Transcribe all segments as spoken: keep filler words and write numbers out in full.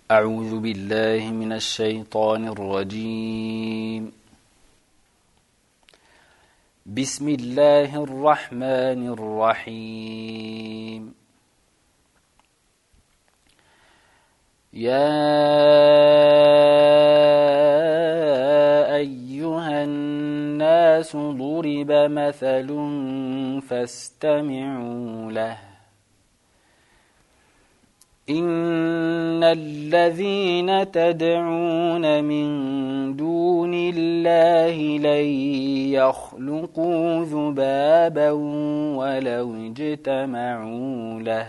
أعوذ بالله من الشيطان الرجيم. بسم الله الرحمن الرحيم. يا أيها الناس ضرب مثل فاستمعوا له. إن الذين تدعون من دون الله لن يخلقوا ذبابا ولو اجتمعوا له،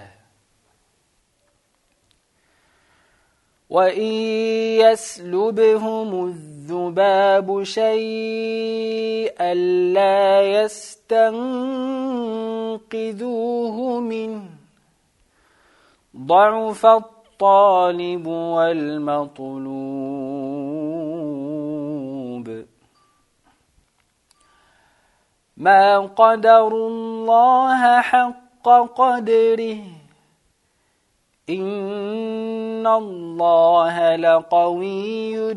وإن يسلبهم الذباب شيئا لا يستنقذوه منه، ضعف الطالب والمطلوب. ما قدروا الله حق قدره، إن الله لقوي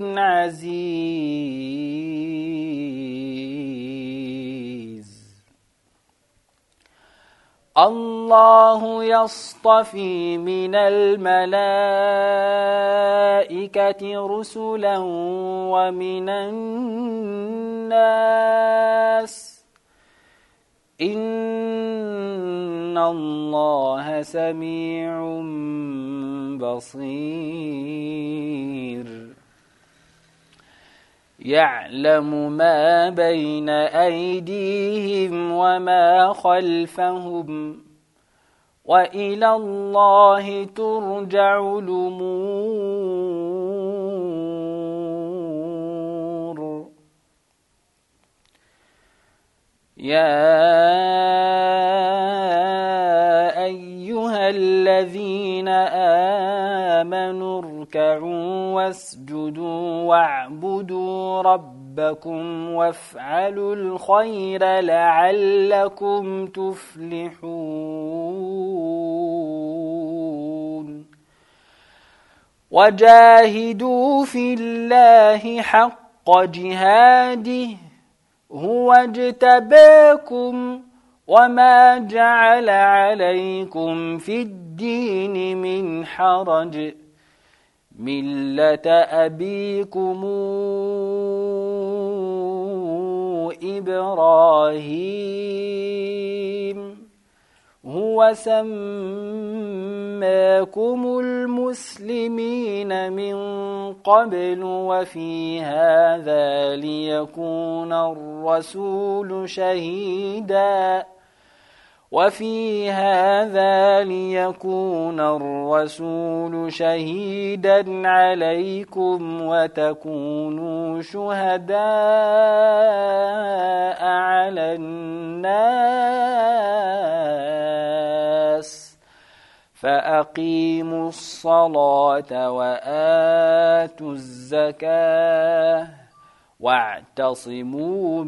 عزيز. الله يصطفي من الملائكة رسلا ومن الناس، إن الله سميع بصير. يعلم ما بين أيديهم وما خلفهم، وإلى الله ترجع الأمور. يا أيها الذين آمنوا اركعوا واسجدوا واعبدوا ربكم وافعلوا الخير لعلكم تفلحون. وجاهدوا في الله حق جهاده هو اجتباكم وما جعل عليكم في الدين من حرج، ملة أبيكم إبراهيم هو سماكم المسلمين من قبل وفي هذا ليكون الرسول شهيدا وفي هذا ليكون الرسول شهيدا عليكم وتكونوا شهداء على الناس، فأقيموا الصلاة وآتوا الزكاة واعتصموا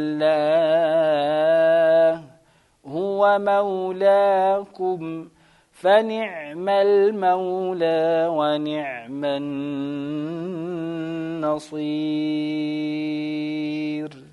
بالله هو مولاكم فنعم المولى ونعم النصير.